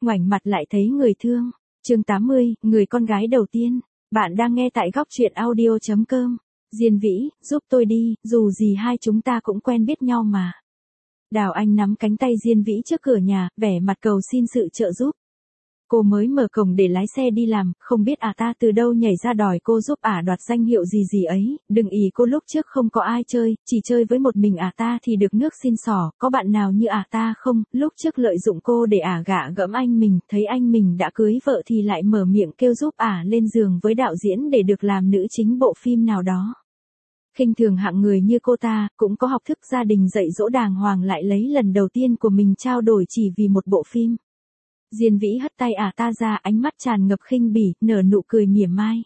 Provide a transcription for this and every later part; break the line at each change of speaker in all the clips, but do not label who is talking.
ngoảnh mặt lại thấy người thương. Chương 80, người con gái đầu tiên. Bạn đang nghe tại góc truyện audio.com. Diên Vĩ, giúp tôi đi, dù gì hai chúng ta cũng quen biết nhau mà. Đào Anh nắm cánh tay Diên Vĩ trước cửa nhà, vẻ mặt cầu xin sự trợ giúp. Cô mới mở cổng để lái xe đi làm, không biết ta từ đâu nhảy ra đòi cô giúp đoạt danh hiệu gì ấy, đừng ý cô lúc trước không có ai chơi, chỉ chơi với một mình ta thì được nước xin xỏ, có bạn nào như ta không, lúc trước lợi dụng cô để gạ gẫm anh mình, thấy anh mình đã cưới vợ thì lại mở miệng kêu giúp lên giường với đạo diễn để được làm nữ chính bộ phim nào đó. Khinh thường hạng người như cô ta, cũng có học thức gia đình dạy dỗ đàng hoàng lại lấy lần đầu tiên của mình trao đổi chỉ vì một bộ phim. Diên Vĩ hất tay ta ra, ánh mắt tràn ngập khinh bỉ, nở nụ cười mỉa mai.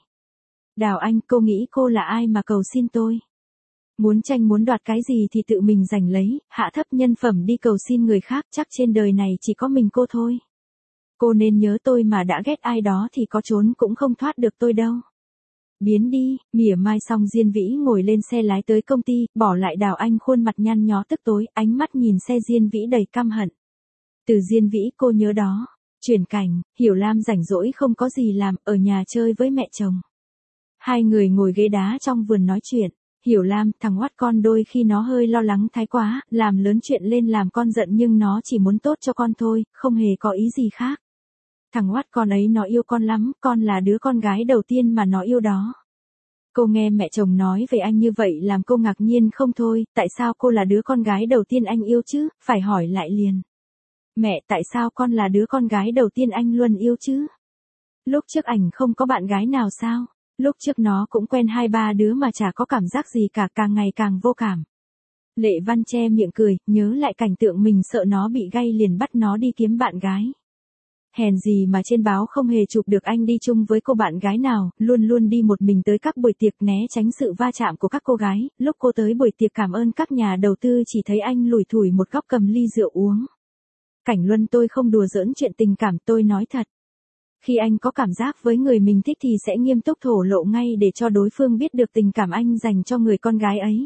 Đào Anh, cô nghĩ cô là ai mà cầu xin tôi? Muốn tranh muốn đoạt cái gì thì tự mình giành lấy, hạ thấp nhân phẩm đi cầu xin người khác, chắc trên đời này chỉ có mình cô thôi. Cô nên nhớ tôi mà đã ghét ai đó thì có trốn cũng không thoát được tôi đâu. Biến đi, mỉa mai xong Diên Vĩ ngồi lên xe lái tới công ty, bỏ lại Đào Anh khuôn mặt nhăn nhó tức tối, ánh mắt nhìn xe Diên Vĩ đầy căm hận. Từ Diên Vĩ cô nhớ đó. Chuyển cảnh, Hiểu Lam rảnh rỗi không có gì làm, ở nhà chơi với mẹ chồng. Hai người ngồi ghế đá trong vườn nói chuyện. Hiểu Lam, thằng oát con đôi khi nó hơi lo lắng thái quá, làm lớn chuyện lên làm con giận nhưng nó chỉ muốn tốt cho con thôi, không hề có ý gì khác. Thằng oát con ấy nó yêu con lắm, con là đứa con gái đầu tiên mà nó yêu đó. Cô nghe mẹ chồng nói về anh như vậy làm cô ngạc nhiên không thôi, tại sao cô là đứa con gái đầu tiên anh yêu chứ, phải hỏi lại liền. Mẹ, tại sao con là đứa con gái đầu tiên anh luôn yêu chứ? Lúc trước ảnh không có bạn gái nào sao? Lúc trước nó cũng quen 2-3 đứa mà chả có cảm giác gì cả, càng ngày càng vô cảm. Lệ Văn che miệng cười, nhớ lại cảnh tượng mình sợ nó bị gay liền bắt nó đi kiếm bạn gái. Hèn gì mà trên báo không hề chụp được anh đi chung với cô bạn gái nào, luôn luôn đi một mình tới các buổi tiệc né tránh sự va chạm của các cô gái. Lúc cô tới buổi tiệc cảm ơn các nhà đầu tư chỉ thấy anh lủi thủi một góc cầm ly rượu uống. Cảnh Luân, tôi không đùa giỡn chuyện tình cảm, tôi nói thật. Khi anh có cảm giác với người mình thích thì sẽ nghiêm túc thổ lộ ngay để cho đối phương biết được tình cảm anh dành cho người con gái ấy.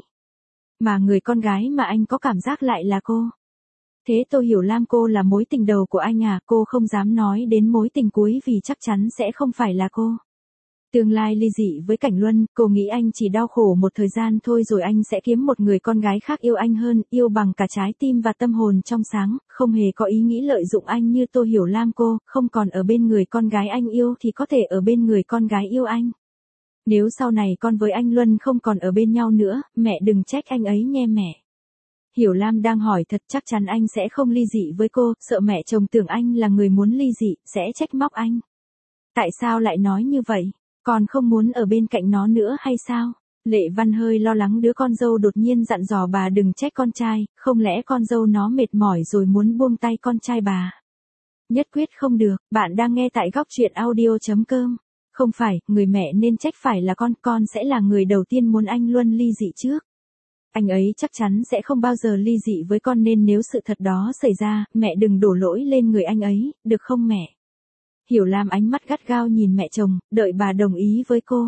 Mà người con gái mà anh có cảm giác lại là cô. Thế tôi hiểu Lam cô là mối tình đầu của anh cô không dám nói đến mối tình cuối vì chắc chắn sẽ không phải là cô. Tương lai ly dị với Cảnh Luân, cô nghĩ anh chỉ đau khổ một thời gian thôi rồi anh sẽ kiếm một người con gái khác yêu anh hơn, yêu bằng cả trái tim và tâm hồn trong sáng, không hề có ý nghĩ lợi dụng anh như tôi hiểu Lam cô, không còn ở bên người con gái anh yêu thì có thể ở bên người con gái yêu anh. Nếu sau này con với anh Luân không còn ở bên nhau nữa, mẹ đừng trách anh ấy nghe mẹ. Hiểu Lam đang hỏi thật, chắc chắn anh sẽ không ly dị với cô, sợ mẹ chồng tưởng anh là người muốn ly dị, sẽ trách móc anh. Tại sao lại nói như vậy? Con không muốn ở bên cạnh nó nữa hay sao? Lệ Văn hơi lo lắng đứa con dâu đột nhiên dặn dò bà đừng trách con trai, không lẽ con dâu nó mệt mỏi rồi muốn buông tay con trai bà? Nhất quyết không được, bạn đang nghe tại góc truyện audio.com. Không phải, người mẹ nên trách phải là con sẽ là người đầu tiên muốn anh Luân ly dị trước. Anh ấy chắc chắn sẽ không bao giờ ly dị với con nên nếu sự thật đó xảy ra, mẹ đừng đổ lỗi lên người anh ấy, được không mẹ? Hiểu Lam ánh mắt gắt gao nhìn mẹ chồng, đợi bà đồng ý với cô.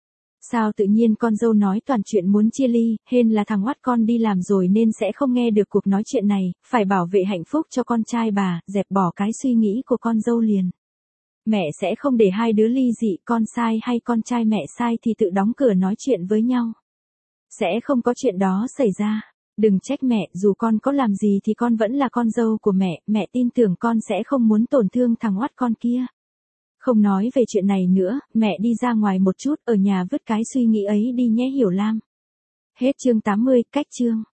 Sao tự nhiên con dâu nói toàn chuyện muốn chia ly, hên là thằng oát con đi làm rồi nên sẽ không nghe được cuộc nói chuyện này, phải bảo vệ hạnh phúc cho con trai bà, dẹp bỏ cái suy nghĩ của con dâu liền. Mẹ sẽ không để hai đứa ly dị, con sai hay con trai mẹ sai thì tự đóng cửa nói chuyện với nhau. Sẽ không có chuyện đó xảy ra. Đừng trách mẹ, dù con có làm gì thì con vẫn là con dâu của mẹ tin tưởng con sẽ không muốn tổn thương thằng oát con kia. Không nói về chuyện này nữa, mẹ đi ra ngoài một chút, ở nhà vứt cái suy nghĩ ấy đi nhé Hiểu Lam. Hết chương 80, cách chương.